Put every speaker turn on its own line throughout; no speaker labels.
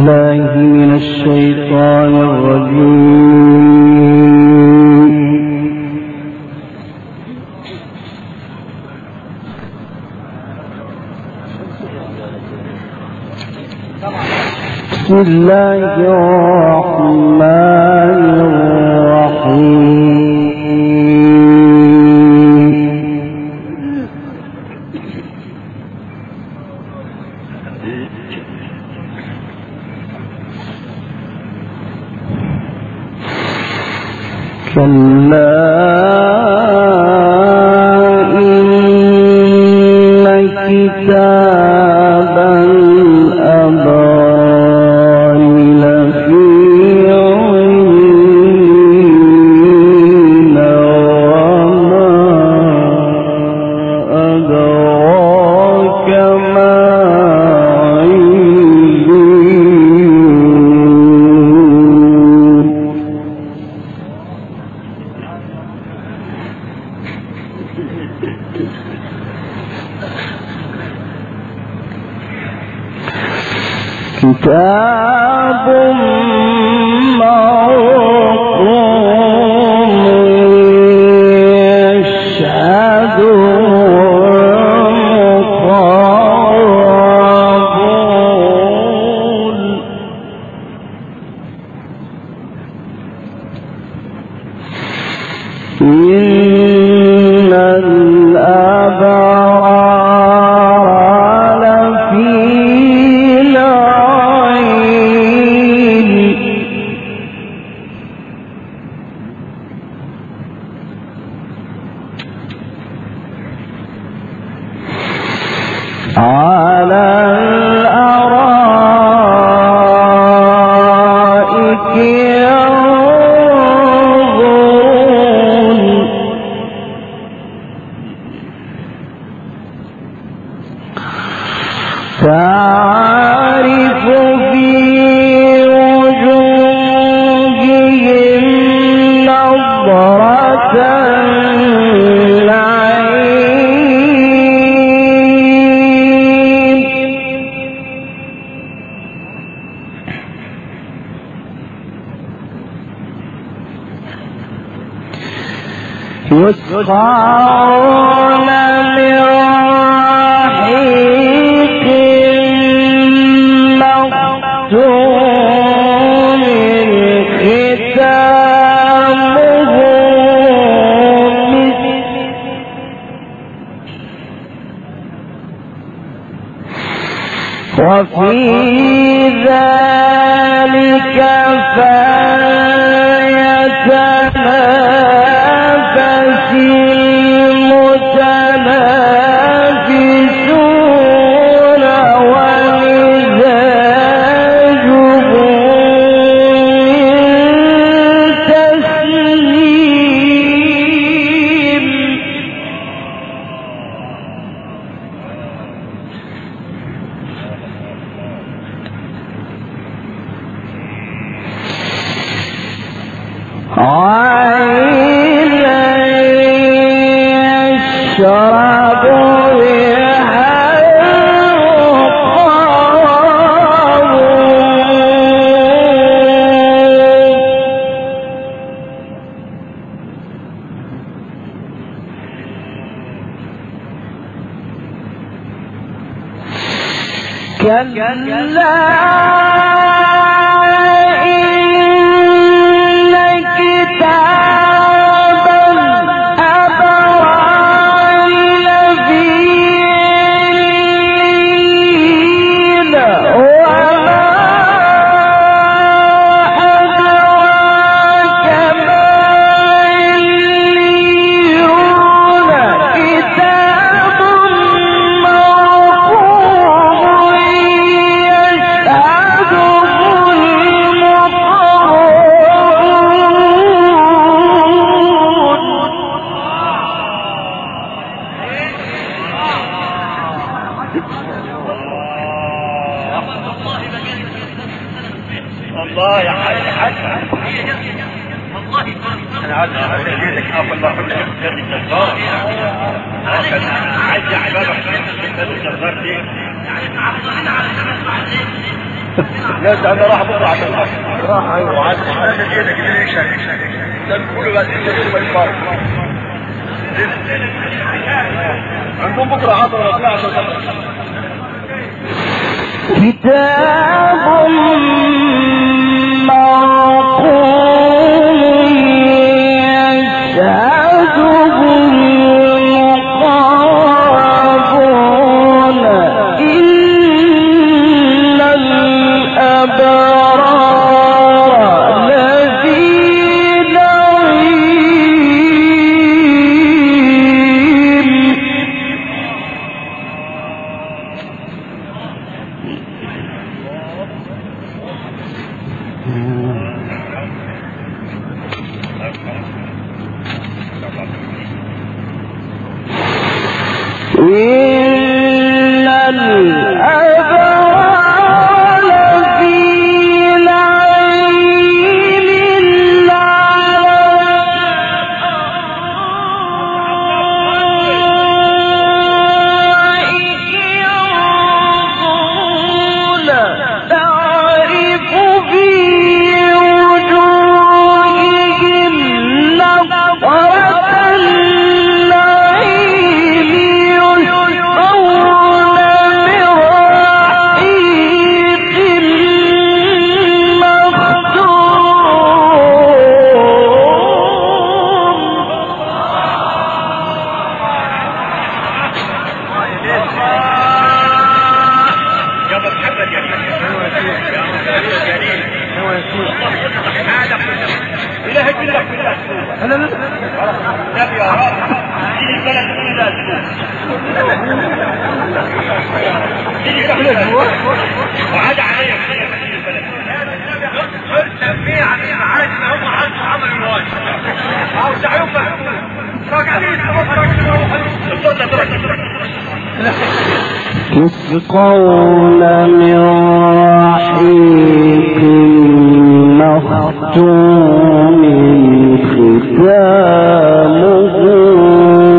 بالله من الشيطان الرجيم. بسم الله الرحمن الرحيم. كلا إن كتاب الأبرار لفي عليين وما أدراك ما عليون. كتاب مرقوم يشهده المقربون. إن الأبرار لفي نعيم على الأرائك ينظرون. تعرف في وجوههم نضرة النعيم. يسقون من رحيق مختوم ختامه مسك وفي ذلك فليتنافس المتنافسون ومزاجه من تسنيم. عينا يشرب بها المقربون. كلا إن كتاب الأبرار لفي عليين وما أدراك ما عليون. كتاب مرقوم يشهده
الله يا حاج والله انا عايز اجيلك الله كل خير الجزار عايز احبابك في الجزار دي يعني تعرضنا على الناس بعدين لا ده انا راح بكره عشان
راح ايوه
وعاد انا جيتك ليش ده كله بس ما يفرق عندهم بكره عطره 12
كتاب مرقوم يشهده المقربون إن الأبرار لفي نعيم. إن الأبرار لفي نعيم على ينظرون تعرف في وجوههم نظرة النعيم يسقون من رحيق
يا ابو محمد يا إلهك بالله بالله
انا
نبي يا رب دي البلد كلها تسوق وعاد عليا البلد سميه عن المعارك ما هم عملوا الواجب او تعيون
يسقون من رحيق مختوم ختامه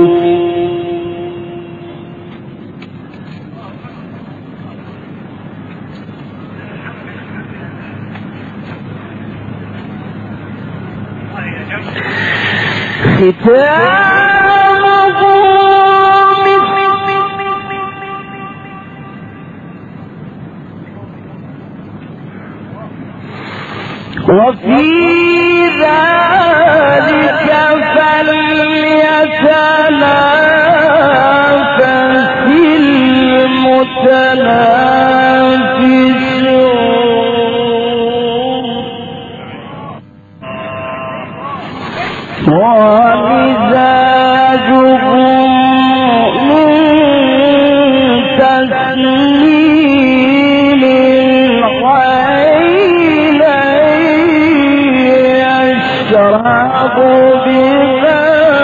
وفي ذلك فليتنافس المتنافسون ومزاجه من تسليم العين يشرب بما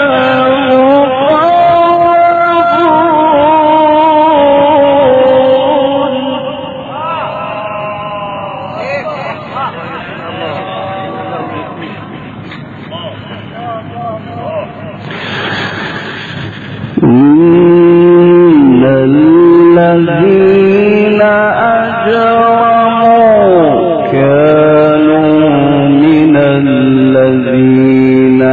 إن الذين أجرموا كانوا من الذين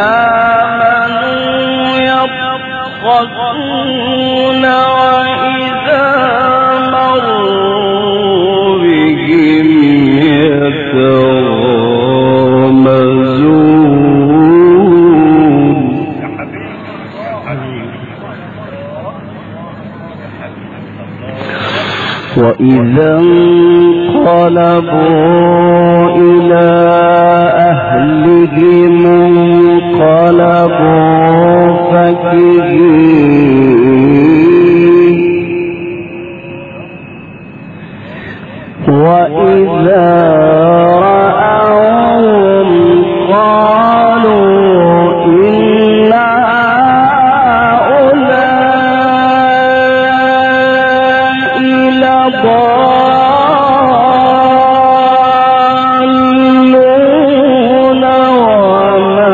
آمنوا يضحكون وإذا مروا بهم يتغامزون وإذا انقلبوا إلى أهلهم انقلبوا فكهين وإذا رأوهم قالوا إن هؤلاء لضالون وما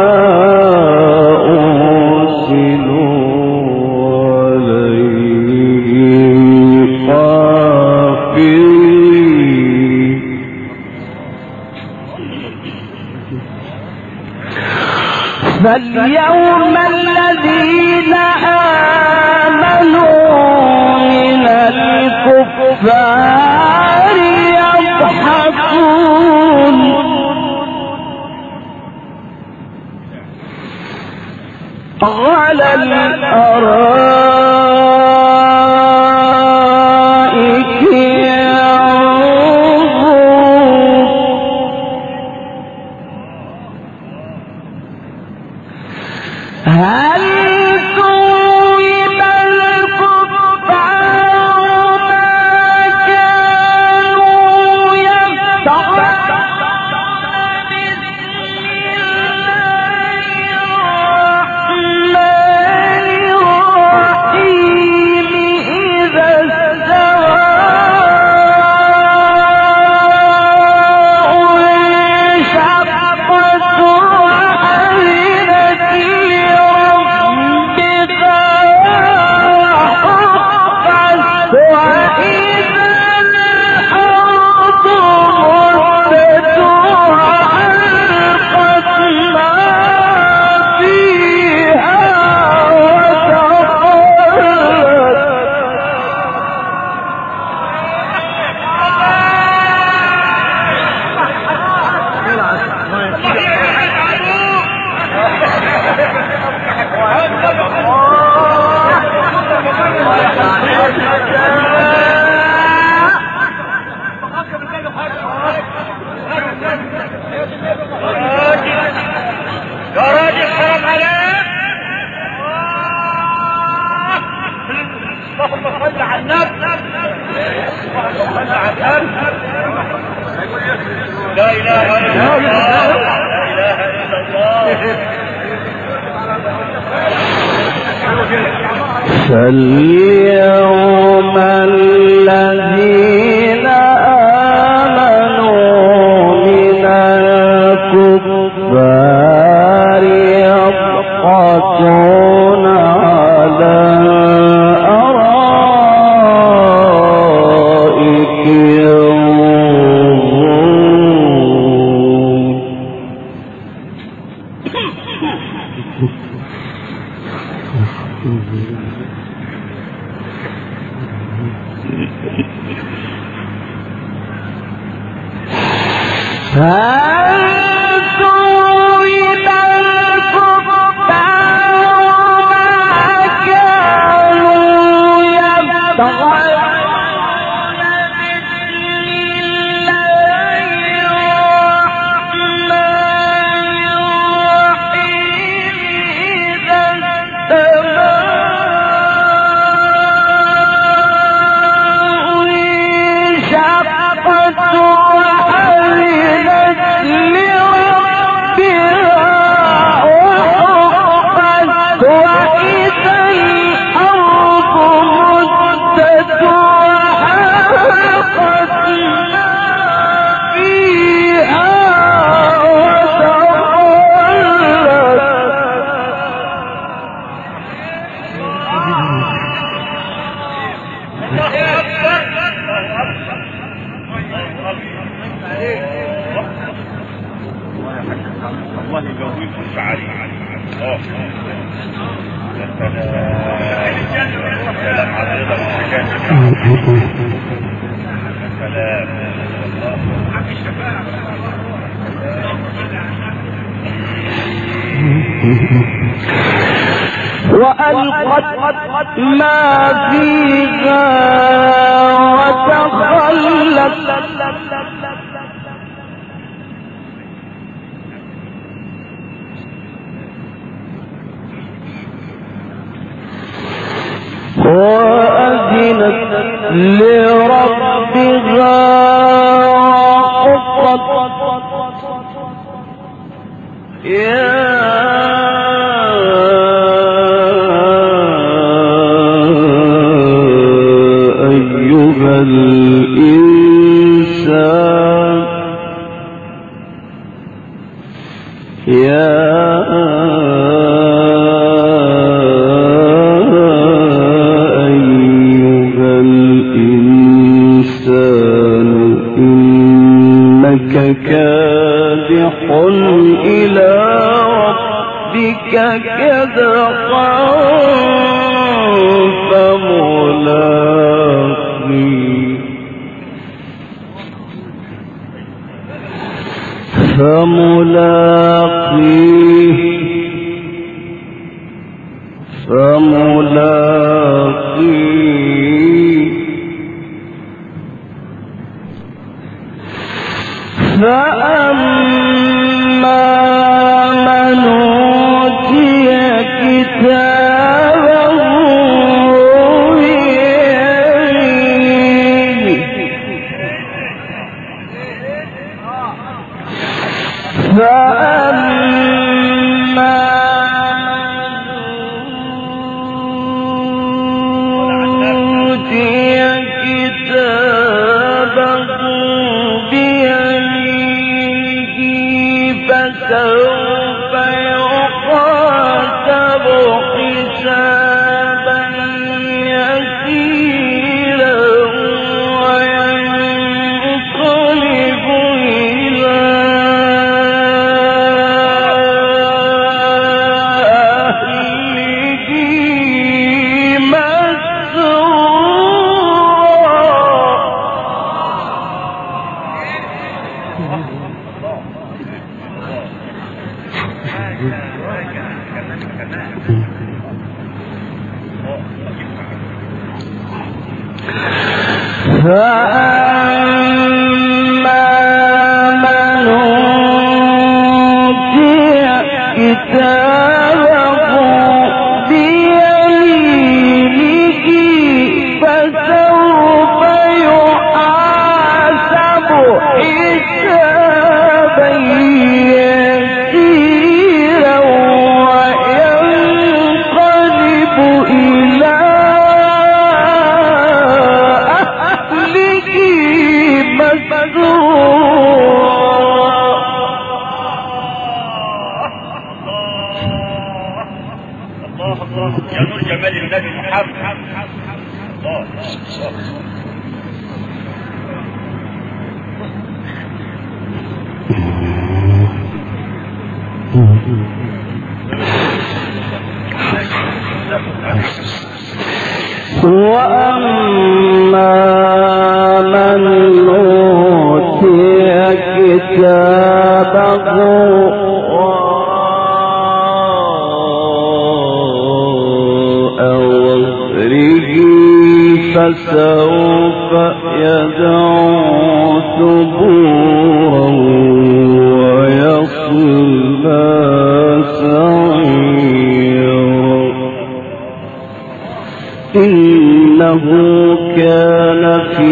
أرسلوا عليهم حافظين فاليوم الذين آمنوا من الكفار يضحكون على الأرائك ينظرون هل ثوب الكفار ما كانوا يفعلون بسم الله الرحمن الرحيم إذا السماء انشقت وحملت
لا إله إلا الله لا إله إلا الله.
فاليوم الذين آمنوا من الكفار يضحكون على الأرائك ينظرون وألقت ما فيها وتخلت وأذنت لربها وحقت يا أيها الإنسان يا أيها الإنسان إنك كادح إلى ربك كدحا فملاقيه فأما من أوتي كتابه بيمينه فسوف يحاسب حسابا يسيرا وينقلب إلى أهله فأما من أوتي كتابه بيمينه فسوف يحاسب حسابا يسيرا وينقلب إلى
يا نور جمال النبي محمد.
وأما من أوتي كتابه فسوف يدعو ثبورا ويصلى سعيرا إنه كان في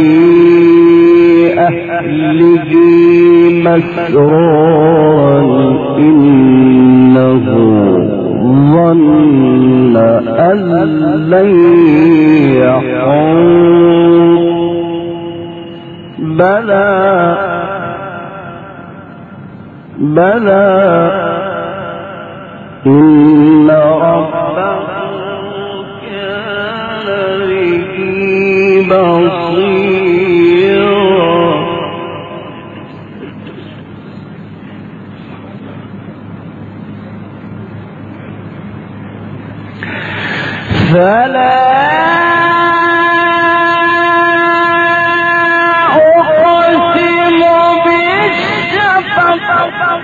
أهله مسرورا إنه ظن أن لن يحور بلى إن ربه كان به بصيرا فلا أقسم بالشفق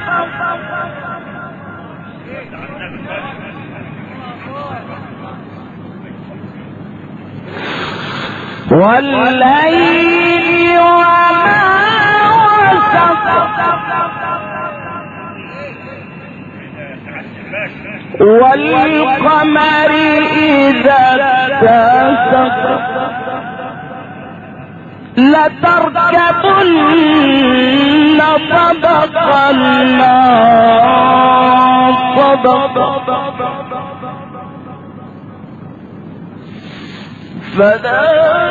والليل وما وسق والقمر إذا اتسق لتركبن طبقا عن طبق فلا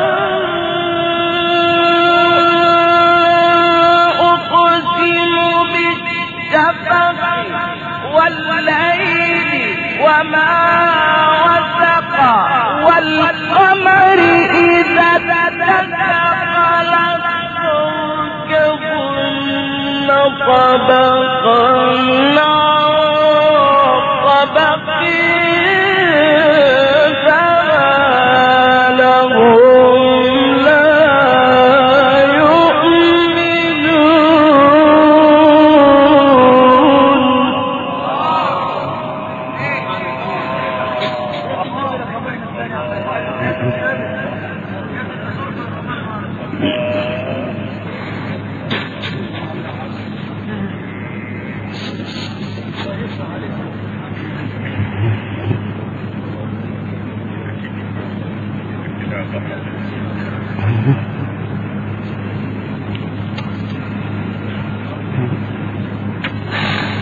أقسم بالشفق والليل وما وسق والقمر إذا اتسق لتركبن طبقا عن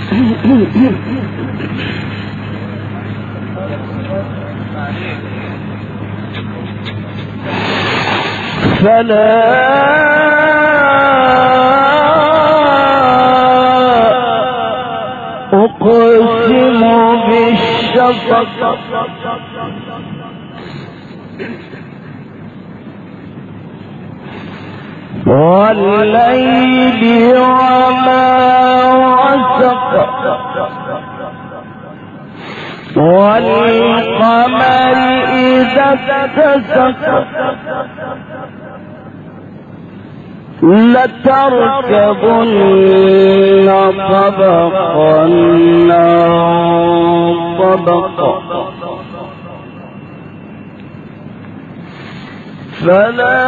فلا أقسم بالشفق والليل وما وسق والقمر إذا اتسق لتركبن طبقا عن طبق فلا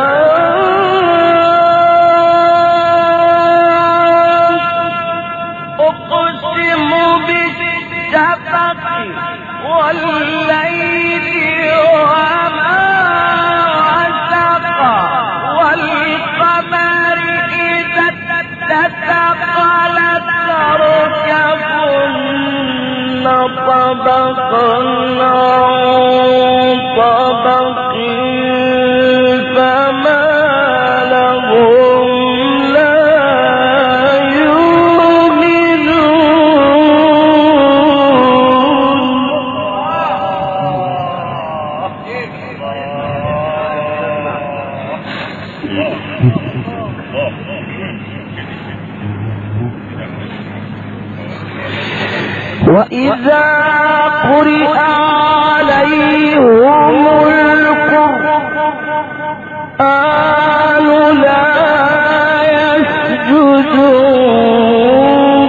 أقسم بالشفق والليل وما وسق والقمر إذا اتسق لتركبن طبقا عن طبق فما لهم لا وإذا قرئ عليهم القرآن لا يسجدون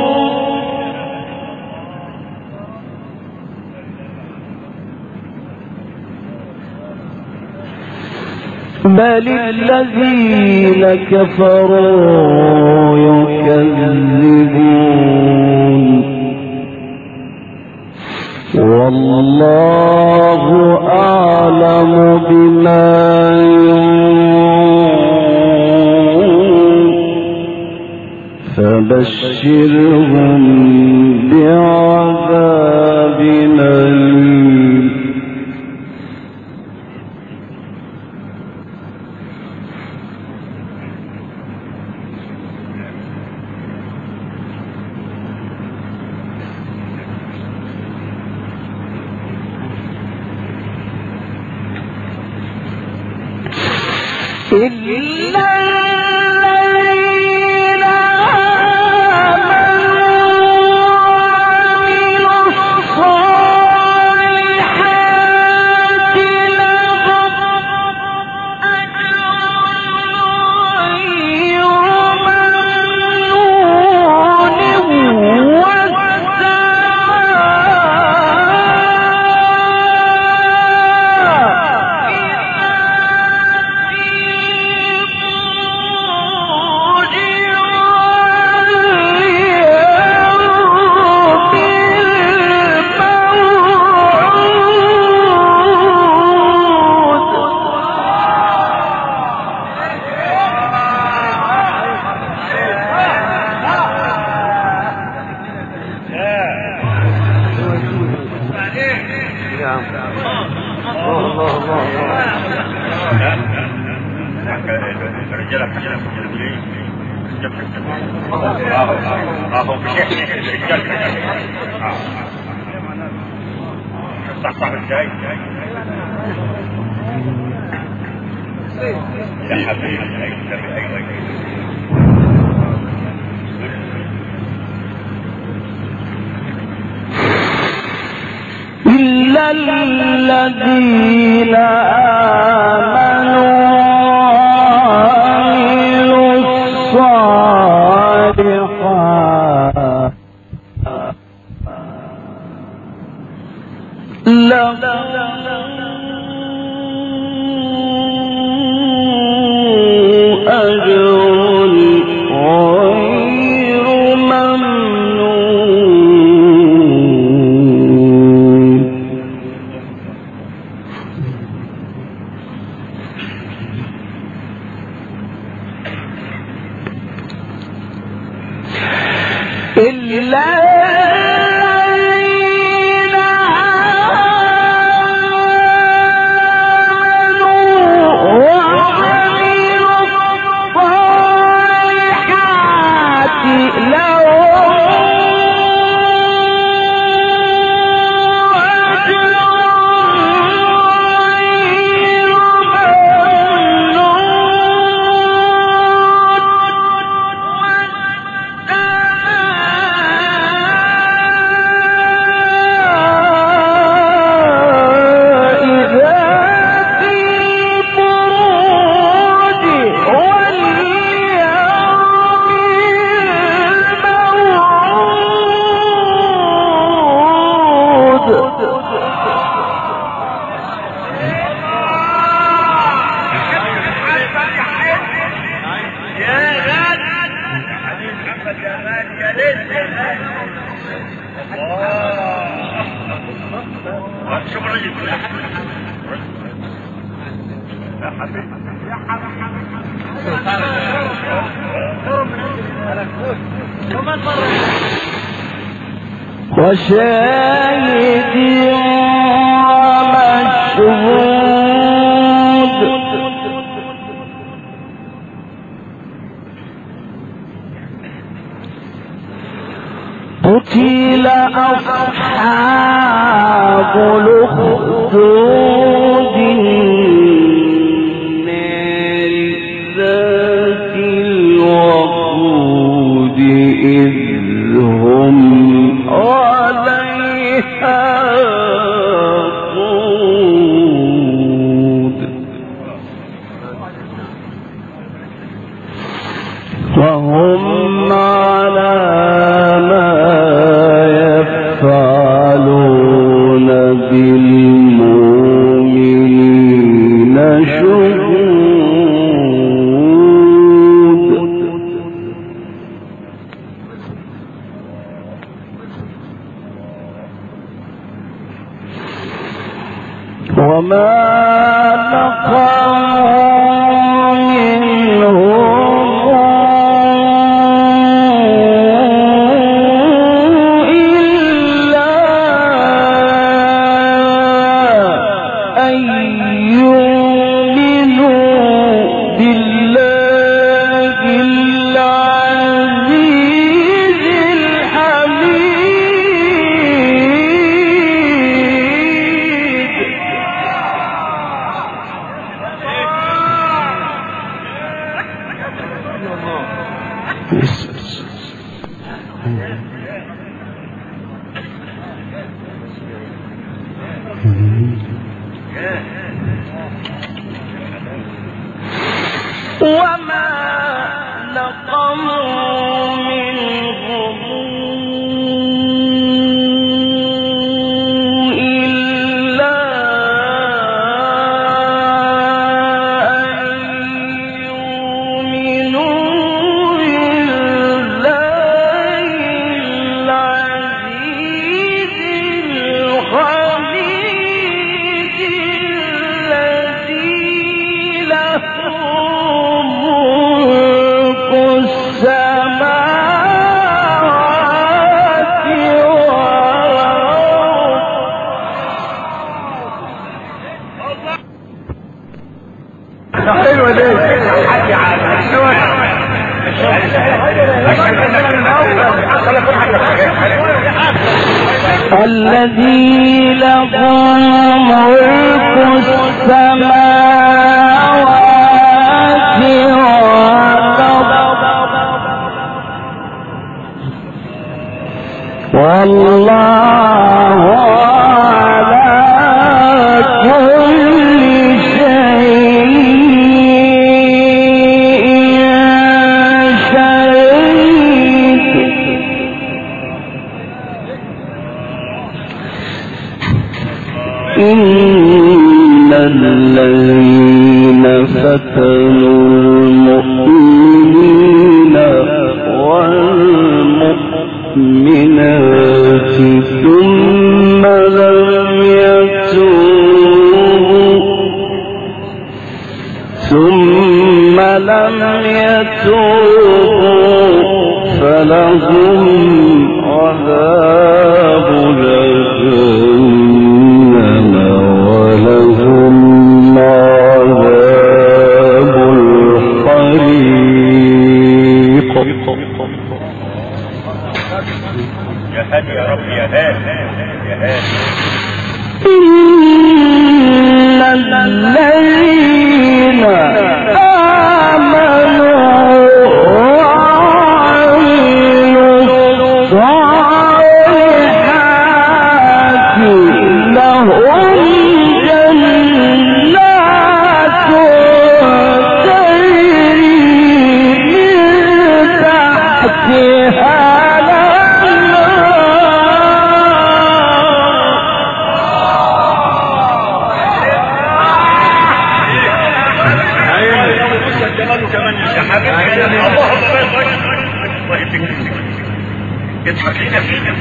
بل الذين كفروا يكذبون والله أعلم بما يوعون فبشرهم بعذاب أليم إلا الذين آمنوا وعملوا الصالحات لهم أجر غير ممنون إلا الذين آمنوا وعملوا الصالحات لهم أجر غير ممنون وشاهد ومشهود قتل أصحاب الأخدود النار ذات الوقود إذ هم عليها قود وهم على ما يفعلون بالمؤمنين شهود وما نقموا منهم إلا أن يؤمنوا بالله العزيز الحميد وما نقموا منهم إلا أن يؤمنوا بالله العزيز الحميد الذي له ملك السماوات والأرض.
حلوة دي
الذي له ملك السماوات والأرض والله على كل شيء شهيد. إن الذين فتنوا المؤمنين والمؤمنات ثم لم يتوبوا فلهم
يا هادي يا رب يا هادي يا هادي.
إن الذين آمنوا وعملوا الصالحات لهم جنات تجري من تحتها
يضحك لنا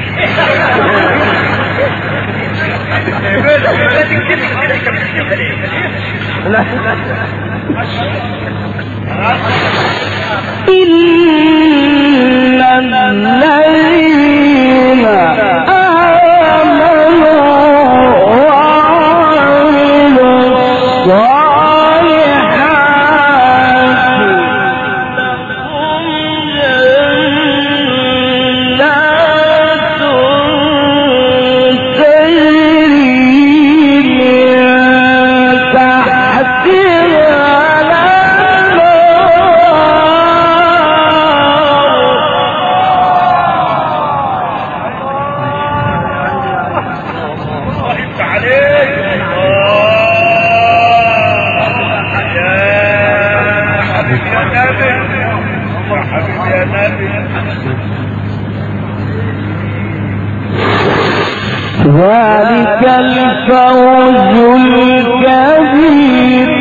إن الذين آمنوا وعملوا الصالحات لهم جنات تجري من تحتها ذلك الفوز الكبير.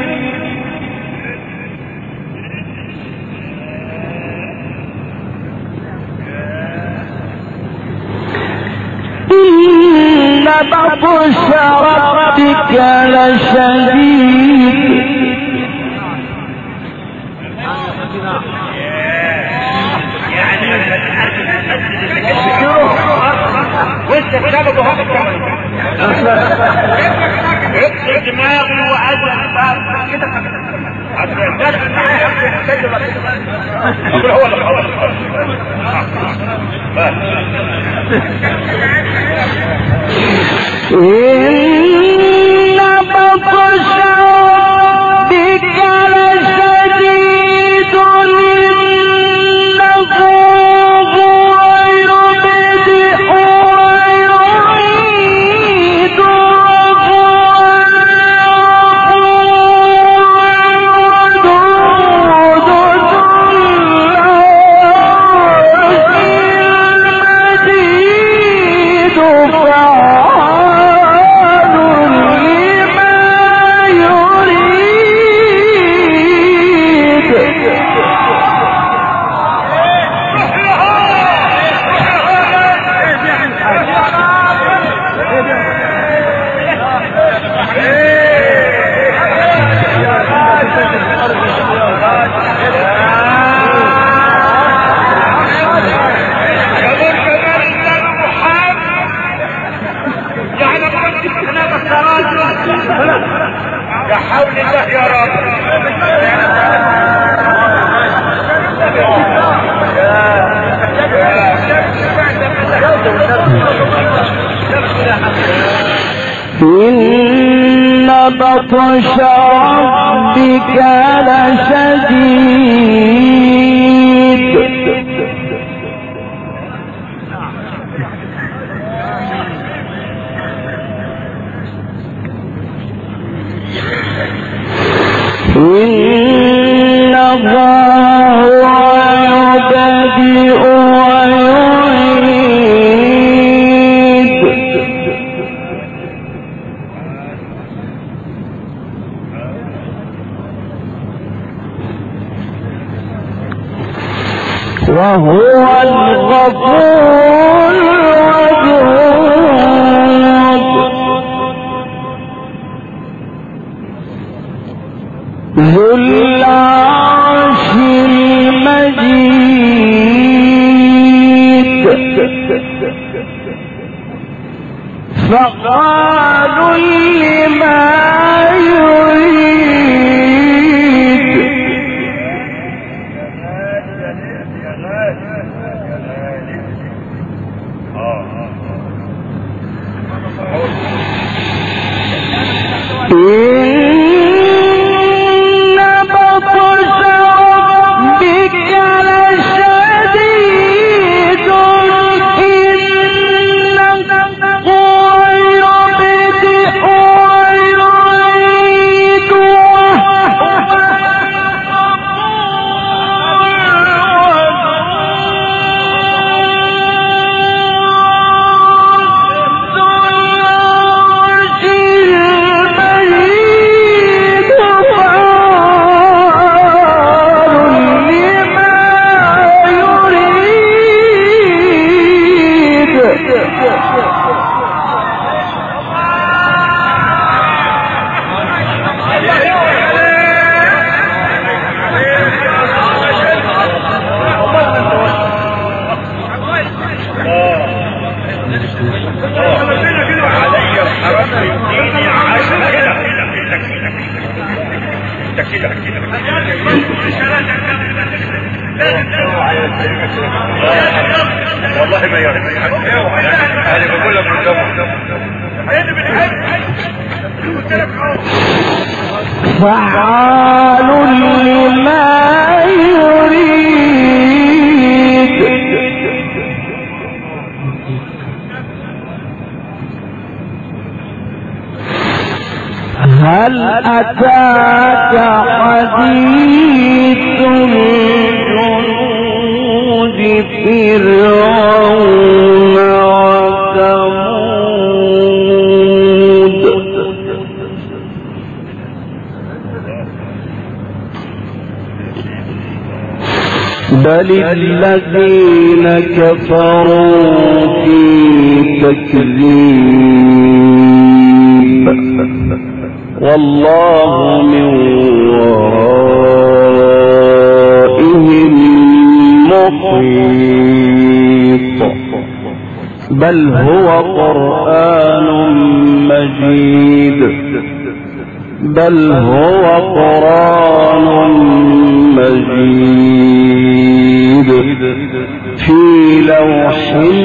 إن بطش ربك لشديد.
وانت بسببه هذا الكلام يكسر دماغي وعدل كده هو
إن بطش ربك لشديد إنه
يا حول الله يا رب.
إن بطش ربك لشديد. إن الله يبدئ ويعيد. وهو الغفور الودود ذو العرش المجيد فعال لما يريد.
والله ما يعرف انا بقول لك
فعال لما يريد هل أتاك حديث جنود فرعون وثمود بل الذين كفروا في تكذيب والله من ورائهم محيط بل هو قرآن مجيد بل هو قرآن مجيد في لوح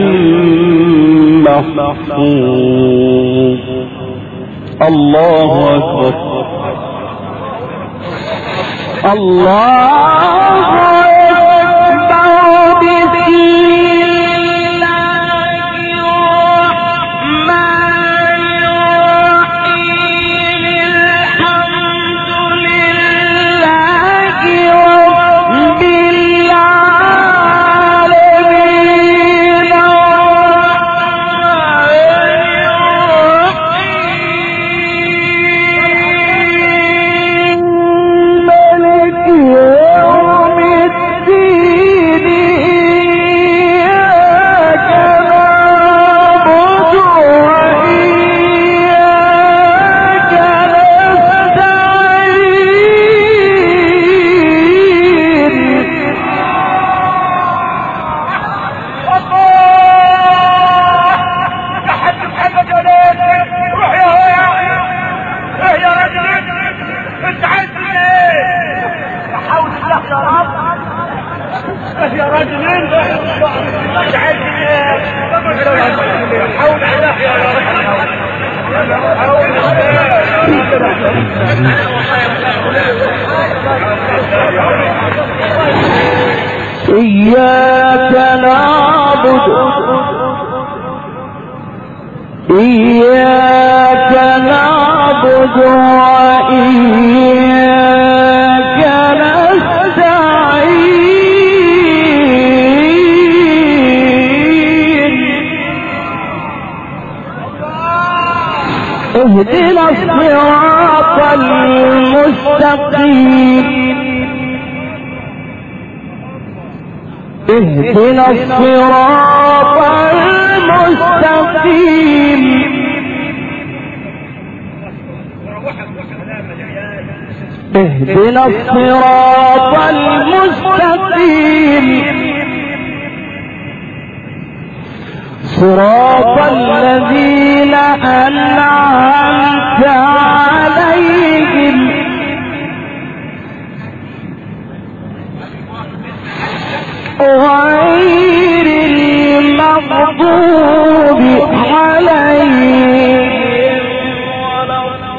محفوظ الله أكبر الله أكبر بسم الله الرحمن الرحيم الحمد لله رب العالمين ملك يوم الدين إياك نعبد وإياك
يا راجلين
إياك نعبد إياك نعبد وإياك نستعين اهدنا الصراط المستقيم اهدنا الصراط المستقيم اهدنا الصراط المستقيم صراط الذين أنعمت عليهم غير المغضوب عليهم ولا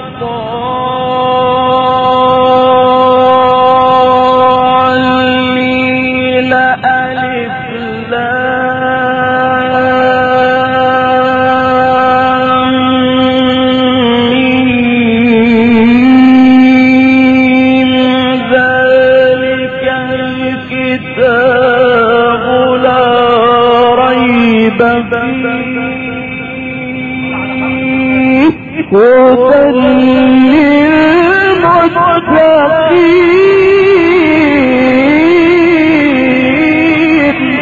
الضالين ألف لام ميم ذلك الكتاب لا ريب فيه هدى للمتقين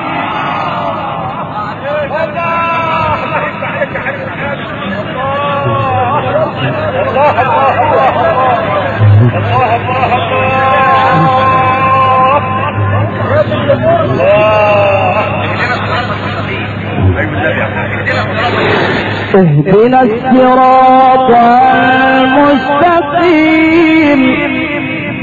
اهدنا الصراط المستقيم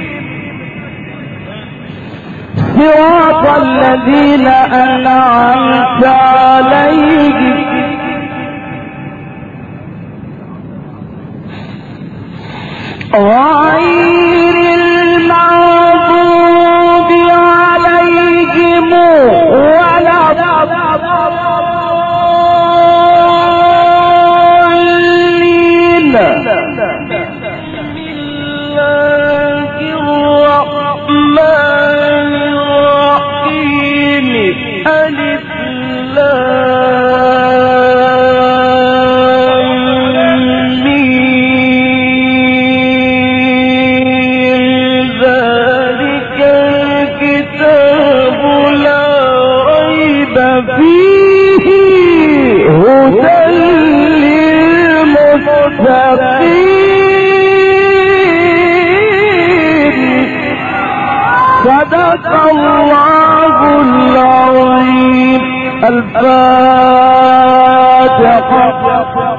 صراط الذين أنعمت عليهم غير المغضوب عليهم ولا الضالين. بسم الله الرحمن الرحيم. ألف صدق الله العظيم. الفاتحة.